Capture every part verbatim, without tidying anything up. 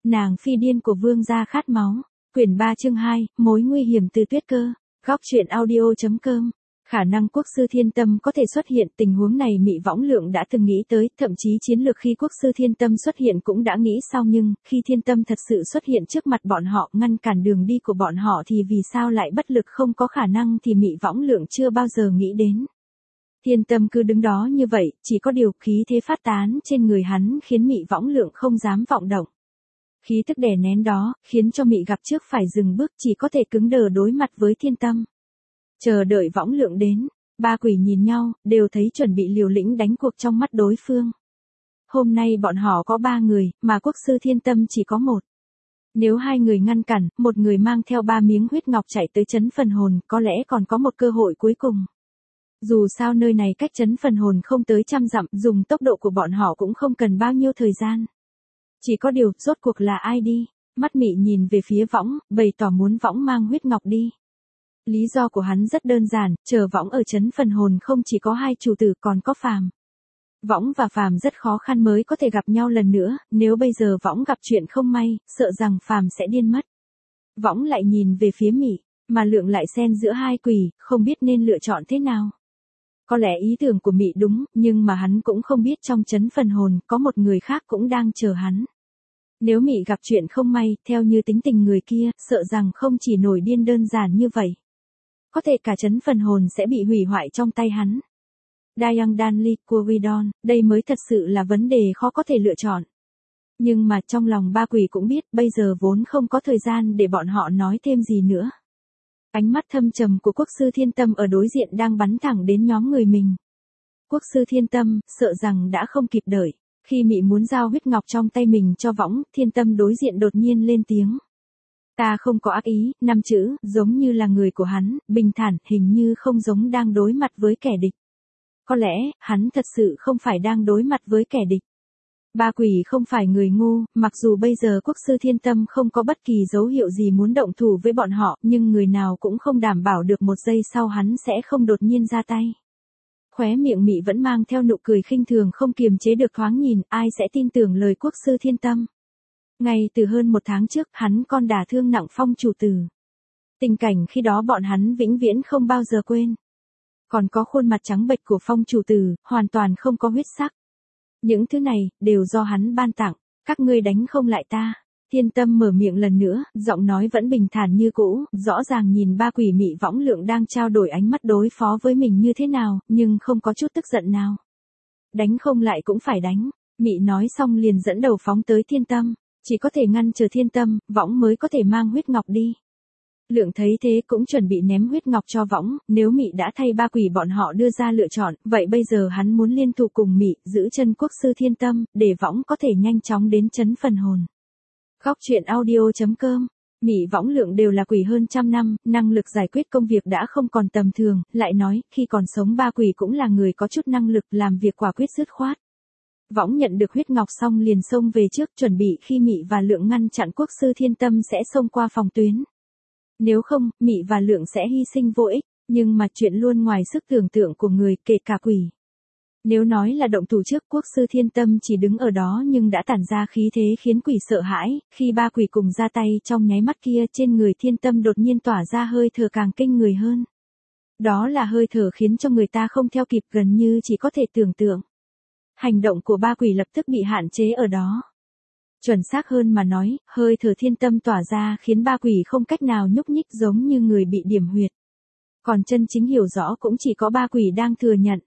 Nàng phi điên của vương gia khát máu. Quyển ba chương hai, mối nguy hiểm từ Tuyết Cơ. Góc truyện audio.com. Khả năng quốc sư thiên tâm có thể xuất hiện, tình huống này Mị Võng Lượng đã từng nghĩ tới, thậm chí chiến lược khi quốc sư thiên tâm xuất hiện cũng đã nghĩ sau, nhưng khi thiên tâm thật sự xuất hiện trước mặt bọn họ, ngăn cản đường đi của bọn họ thì vì sao lại bất lực, không có khả năng thì Mị Võng Lượng chưa bao giờ nghĩ đến. Thiên tâm cứ đứng đó như vậy, chỉ có điều khí thế phát tán trên người hắn khiến Mị Võng Lượng không dám vọng động. Khí tức đè nén đó, khiến cho Mị gặp trước phải dừng bước, chỉ có thể cứng đờ đối mặt với thiên tâm. Chờ đợi Võng Lượng đến, ba quỷ nhìn nhau, đều thấy chuẩn bị liều lĩnh đánh cuộc trong mắt đối phương. Hôm nay bọn họ có ba người, mà quốc sư thiên tâm chỉ có một. Nếu hai người ngăn cản, một người mang theo ba miếng huyết ngọc chạy tới trấn phần hồn, có lẽ còn có một cơ hội cuối cùng. Dù sao nơi này cách trấn phần hồn không tới trăm dặm, dùng tốc độ của bọn họ cũng không cần bao nhiêu thời gian. Chỉ có điều, rốt cuộc là ai đi? Mắt Mị nhìn về phía Võng, bày tỏ muốn Võng mang huyết ngọc đi. Lý do của hắn rất đơn giản, chờ Võng ở trấn phần hồn không chỉ có hai chủ tử còn có Phàm. Võng và Phàm rất khó khăn mới có thể gặp nhau lần nữa, nếu bây giờ Võng gặp chuyện không may, sợ rằng Phàm sẽ điên mất. Võng lại nhìn về phía Mị, mà Lượng lại xen giữa hai quỷ, không biết nên lựa chọn thế nào. Có lẽ ý tưởng của Mị đúng, nhưng mà hắn cũng không biết trong trấn phần hồn có một người khác cũng đang chờ hắn. Nếu Mị gặp chuyện không may, theo như tính tình người kia, sợ rằng không chỉ nổi điên đơn giản như vậy. Có thể cả trấn phần hồn sẽ bị hủy hoại trong tay hắn. Dayang Danli Coridon, đây mới thật sự là vấn đề khó có thể lựa chọn. Nhưng mà trong lòng ba quỷ cũng biết, bây giờ vốn không có thời gian để bọn họ nói thêm gì nữa. Ánh mắt thâm trầm của quốc sư thiên tâm ở đối diện đang bắn thẳng đến nhóm người mình. Quốc sư thiên tâm, sợ rằng đã không kịp đợi. Khi Mị muốn giao huyết ngọc trong tay mình cho Võng, thiên tâm đối diện đột nhiên lên tiếng. Ta không có ác ý, năm chữ, giống như là người của hắn, bình thản, hình như không giống đang đối mặt với kẻ địch. Có lẽ, hắn thật sự không phải đang đối mặt với kẻ địch. Ba quỷ không phải người ngu, mặc dù bây giờ quốc sư thiên tâm không có bất kỳ dấu hiệu gì muốn động thủ với bọn họ, nhưng người nào cũng không đảm bảo được một giây sau hắn sẽ không đột nhiên ra tay. Khóe miệng Mị vẫn mang theo nụ cười khinh thường không kiềm chế được, thoáng nhìn, ai sẽ tin tưởng lời quốc sư thiên tâm. Ngay từ hơn một tháng trước, hắn còn đả thương nặng Phong chủ tử. Tình cảnh khi đó bọn hắn vĩnh viễn không bao giờ quên. Còn có khuôn mặt trắng bệch của Phong chủ tử, hoàn toàn không có huyết sắc. Những thứ này, đều do hắn ban tặng, các ngươi đánh không lại ta. Thiên tâm mở miệng lần nữa, giọng nói vẫn bình thản như cũ, rõ ràng nhìn ba quỷ Mị Võng Lượng đang trao đổi ánh mắt đối phó với mình như thế nào, nhưng không có chút tức giận nào. Đánh không lại cũng phải đánh, Mị nói xong liền dẫn đầu phóng tới thiên tâm, chỉ có thể ngăn chờ thiên tâm, Võng mới có thể mang huyết ngọc đi. Lượng thấy thế cũng chuẩn bị ném huyết ngọc cho Võng, nếu Mị đã thay ba quỷ bọn họ đưa ra lựa chọn, vậy bây giờ hắn muốn liên thủ cùng Mị, giữ chân quốc sư thiên tâm, để Võng có thể nhanh chóng đến trấn phần hồn. Góc truyện audio.com. Mị Võng Lượng đều là quỷ hơn trăm năm, năng lực giải quyết công việc đã không còn tầm thường, lại nói, khi còn sống ba quỷ cũng là người có chút năng lực, làm việc quả quyết dứt khoát. Võng nhận được huyết ngọc xong liền xông về trước, chuẩn bị khi Mị và Lượng ngăn chặn quốc sư thiên tâm sẽ xông qua phòng tuyến. Nếu không, Mị và Lượng sẽ hy sinh vô ích, nhưng mà chuyện luôn ngoài sức tưởng tượng của người, kể cả quỷ. Nếu nói là động thủ trước, quốc sư thiên tâm chỉ đứng ở đó nhưng đã tản ra khí thế khiến quỷ sợ hãi, khi ba quỷ cùng ra tay trong nháy mắt kia, trên người thiên tâm đột nhiên tỏa ra hơi thở càng kinh người hơn. Đó là hơi thở khiến cho người ta không theo kịp, gần như chỉ có thể tưởng tượng. Hành động của ba quỷ lập tức bị hạn chế ở đó. Chuẩn xác hơn mà nói, hơi thở thiên tâm tỏa ra khiến ba quỷ không cách nào nhúc nhích, giống như người bị điểm huyệt. Còn chân chính hiểu rõ cũng chỉ có ba quỷ đang thừa nhận.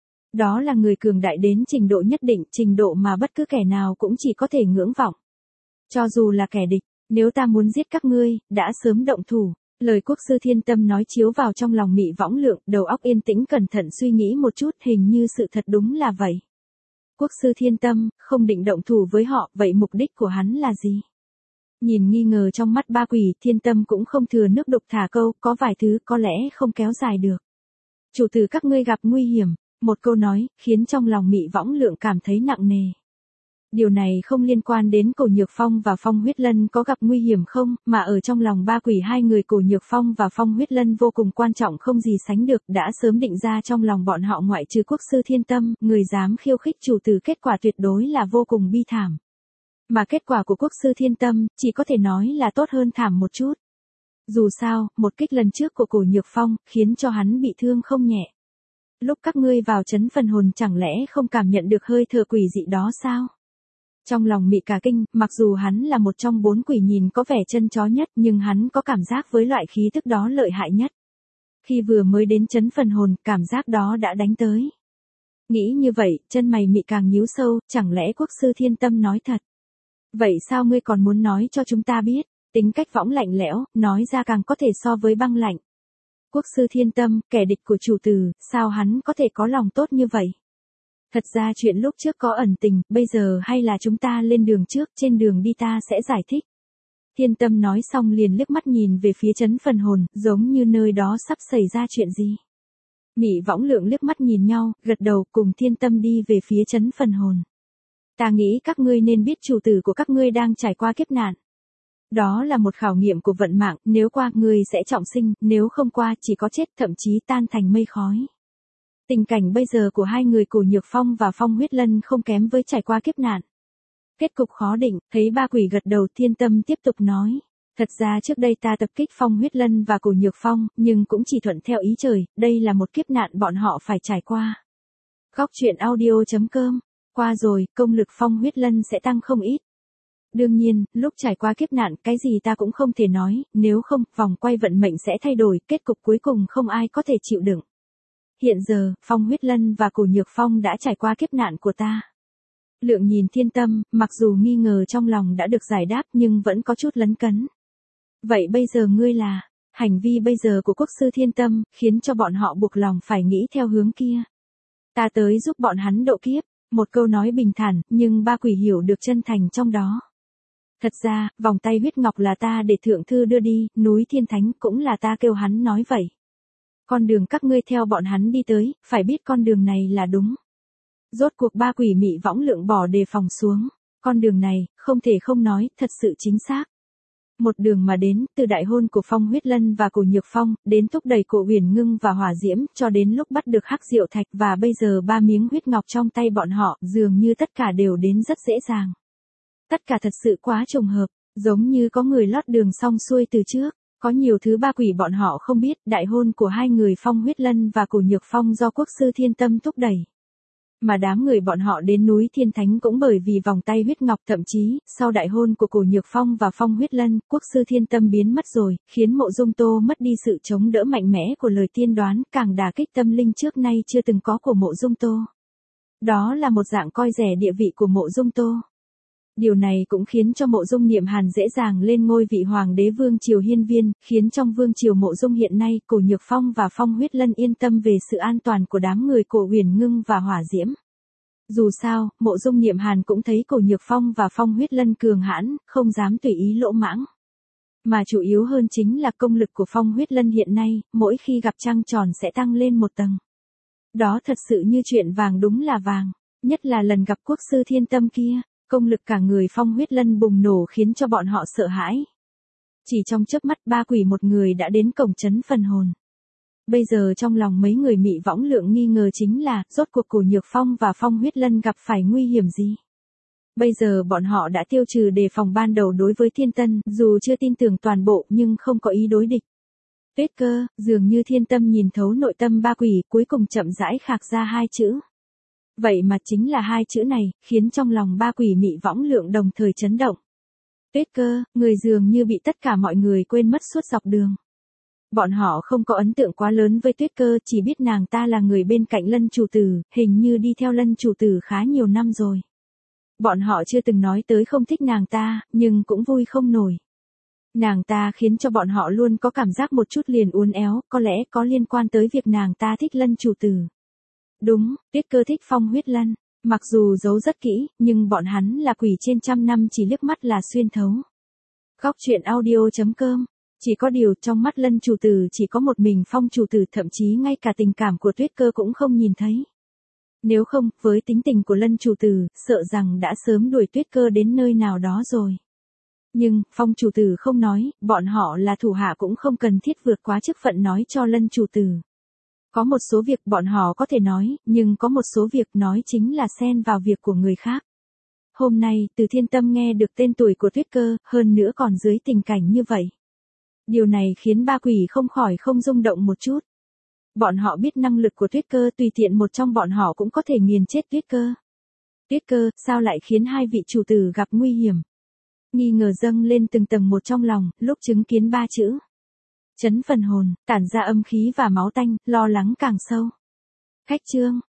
Đó là người cường đại đến trình độ nhất định, trình độ mà bất cứ kẻ nào cũng chỉ có thể ngưỡng vọng. Cho dù là kẻ địch, nếu ta muốn giết các ngươi, đã sớm động thủ. Lời quốc sư thiên tâm nói chiếu vào trong lòng Mị Võng Lượng, đầu óc yên tĩnh cẩn thận suy nghĩ một chút, hình như sự thật đúng là vậy. Quốc sư thiên tâm, không định động thủ với họ, vậy mục đích của hắn là gì? Nhìn nghi ngờ trong mắt ba quỷ, thiên tâm cũng không thừa nước đục thả câu, có vài thứ có lẽ không kéo dài được. Chủ tử các ngươi gặp nguy hiểm, một câu nói, khiến trong lòng Mị Võng Lượng cảm thấy nặng nề. Điều này không liên quan đến Cổ Nhược Phong và Phong Huyết Lân có gặp nguy hiểm không, mà ở trong lòng ba quỷ hai người Cổ Nhược Phong và Phong Huyết Lân vô cùng quan trọng không gì sánh được, đã sớm định ra trong lòng bọn họ ngoại trừ quốc sư thiên tâm, người dám khiêu khích chủ tử, kết quả tuyệt đối là vô cùng bi thảm. Mà kết quả của quốc sư Thiên Tâm, chỉ có thể nói là tốt hơn thảm một chút. Dù sao, một kích lần trước của Cổ Nhược Phong, khiến cho hắn bị thương không nhẹ. Lúc các ngươi vào trấn phần hồn chẳng lẽ không cảm nhận được hơi thở quỷ dị đó sao? Trong lòng Mị cả kinh, mặc dù hắn là một trong bốn quỷ nhìn có vẻ chân chó nhất nhưng hắn có cảm giác với loại khí tức đó lợi hại nhất. Khi vừa mới đến trấn phần hồn, cảm giác đó đã đánh tới. Nghĩ như vậy, chân mày Mị càng nhíu sâu, chẳng lẽ quốc sư Thiên Tâm nói thật? Vậy sao ngươi còn muốn nói cho chúng ta biết? Tính cách võng lạnh lẽo, nói ra càng có thể so với băng lạnh. Quốc sư Thiên Tâm, kẻ địch của chủ tử, sao hắn có thể có lòng tốt như vậy? Thật ra chuyện lúc trước có ẩn tình, bây giờ hay là chúng ta lên đường trước, trên đường đi ta sẽ giải thích. Thiên Tâm nói xong liền liếc mắt nhìn về phía trấn phần hồn, giống như nơi đó sắp xảy ra chuyện gì. Mị Võng Lượng liếc mắt nhìn nhau, gật đầu cùng Thiên Tâm đi về phía trấn phần hồn. Ta nghĩ các ngươi nên biết chủ tử của các ngươi đang trải qua kiếp nạn. Đó là một khảo nghiệm của vận mạng, nếu qua ngươi sẽ trọng sinh, nếu không qua chỉ có chết, thậm chí tan thành mây khói. Tình cảnh bây giờ của hai người Cổ Nhược Phong và Phong Huyết Lân không kém với trải qua kiếp nạn. Kết cục khó định, thấy ba quỷ gật đầu Thiên Tâm tiếp tục nói. Thật ra trước đây ta tập kích Phong Huyết Lân và Cổ Nhược Phong, nhưng cũng chỉ thuận theo ý trời, đây là một kiếp nạn bọn họ phải trải qua. Góc truyện audio chấm com, qua rồi, công lực Phong Huyết Lân sẽ tăng không ít. Đương nhiên, lúc trải qua kiếp nạn cái gì ta cũng không thể nói, nếu không, vòng quay vận mệnh sẽ thay đổi, kết cục cuối cùng không ai có thể chịu đựng. Hiện giờ, Phong Huyết Lân và Cổ Nhược Phong đã trải qua kiếp nạn của ta. Lượng nhìn Thiên Tâm, mặc dù nghi ngờ trong lòng đã được giải đáp nhưng vẫn có chút lấn cấn. Vậy bây giờ ngươi là, hành vi bây giờ của quốc sư Thiên Tâm, khiến cho bọn họ buộc lòng phải nghĩ theo hướng kia. Ta tới giúp bọn hắn độ kiếp, một câu nói bình thản, nhưng ba quỷ hiểu được chân thành trong đó. Thật ra, vòng tay huyết ngọc là ta để thượng thư đưa đi, núi Thiên Thánh cũng là ta kêu hắn nói vậy. Con đường các ngươi theo bọn hắn đi tới, phải biết con đường này là đúng. Rốt cuộc ba quỷ Mị Võng Lượng bỏ đề phòng xuống. Con đường này, không thể không nói, thật sự chính xác. Một đường mà đến, từ đại hôn của Phong Huyết Lân và Cổ Nhược Phong, đến thúc đẩy Cổ Huyền Ngưng và Hỏa Diễm, cho đến lúc bắt được Hắc Diệu Thạch và bây giờ ba miếng huyết ngọc trong tay bọn họ, dường như tất cả đều đến rất dễ dàng. Tất cả thật sự quá trùng hợp, giống như có người lót đường xong xuôi từ trước. Có nhiều thứ ba quỷ bọn họ không biết, đại hôn của hai người Phong Huyết Lân và Cổ Nhược Phong do quốc sư Thiên Tâm thúc đẩy. Mà đám người bọn họ đến núi Thiên Thánh cũng bởi vì vòng tay huyết ngọc, thậm chí, sau đại hôn của Cổ Nhược Phong và Phong Huyết Lân, quốc sư Thiên Tâm biến mất rồi, khiến Mộ Dung Tô mất đi sự chống đỡ mạnh mẽ của lời tiên đoán, càng đả kích tâm linh trước nay chưa từng có của Mộ Dung Tô. Đó là một dạng coi rẻ địa vị của Mộ Dung Tô. Điều này cũng khiến cho Mộ Dung Niệm Hàn dễ dàng lên ngôi vị hoàng đế vương triều Hiên Viên, khiến trong vương triều Mộ Dung hiện nay, Cổ Nhược Phong và Phong Huyết Lân yên tâm về sự an toàn của đám người Cổ Huyền Ngưng và Hỏa Diễm. Dù sao, Mộ Dung Niệm Hàn cũng thấy Cổ Nhược Phong và Phong Huyết Lân cường hãn, không dám tùy ý lỗ mãng. Mà chủ yếu hơn chính là công lực của Phong Huyết Lân hiện nay, mỗi khi gặp trăng tròn sẽ tăng lên một tầng. Đó thật sự như chuyện vàng đúng là vàng, nhất là lần gặp quốc sư Thiên Tâm kia. Công lực cả người Phong Huyết Lân bùng nổ khiến cho bọn họ sợ hãi. Chỉ trong chớp mắt ba quỷ một người đã đến cổng trấn phần hồn. Bây giờ trong lòng mấy người Mị Võng Lượng nghi ngờ chính là, rốt cuộc Cổ Nhược Phong và Phong Huyết Lân gặp phải nguy hiểm gì? Bây giờ bọn họ đã tiêu trừ đề phòng ban đầu đối với Thiên Tân, dù chưa tin tưởng toàn bộ nhưng không có ý đối địch. Tuyết Cơ, dường như Thiên Tâm nhìn thấu nội tâm ba quỷ, cuối cùng chậm rãi khạc ra hai chữ. Vậy mà chính là hai chữ này, khiến trong lòng ba quỷ Mị Võng Lượng đồng thời chấn động. Tuyết Cơ, người dường như bị tất cả mọi người quên mất suốt dọc đường. Bọn họ không có ấn tượng quá lớn với Tuyết Cơ, chỉ biết nàng ta là người bên cạnh Lân chủ tử, hình như đi theo Lân chủ tử khá nhiều năm rồi. Bọn họ chưa từng nói tới không thích nàng ta, nhưng cũng vui không nổi. Nàng ta khiến cho bọn họ luôn có cảm giác một chút liền uốn éo, có lẽ có liên quan tới việc nàng ta thích Lân chủ tử. Đúng, Tuyết Cơ thích Phong Huyết Lân, mặc dù giấu rất kỹ, nhưng bọn hắn là quỷ trên trăm năm chỉ liếc mắt là xuyên thấu. Góc truyện audio chấm com, chỉ có điều trong mắt Lân chủ tử chỉ có một mình Phong chủ tử, thậm chí ngay cả tình cảm của Tuyết Cơ cũng không nhìn thấy. Nếu không, với tính tình của Lân chủ tử, sợ rằng đã sớm đuổi Tuyết Cơ đến nơi nào đó rồi. Nhưng, Phong chủ tử không nói, bọn họ là thủ hạ cũng không cần thiết vượt quá chức phận nói cho Lân chủ tử. Có một số việc bọn họ có thể nói, nhưng có một số việc nói chính là xen vào việc của người khác. Hôm nay, Từ Thiên Tâm nghe được tên tuổi của Tuyết Cơ, hơn nữa còn dưới tình cảnh như vậy. Điều này khiến ba quỷ không khỏi không rung động một chút. Bọn họ biết năng lực của Tuyết Cơ, tùy tiện một trong bọn họ cũng có thể nghiền chết Tuyết Cơ. Tuyết Cơ, sao lại khiến hai vị chủ tử gặp nguy hiểm? Nghi ngờ dâng lên từng tầng một trong lòng, lúc chứng kiến ba chữ chấn phần hồn, tản ra âm khí và máu tanh, lo lắng càng sâu. Khách trương,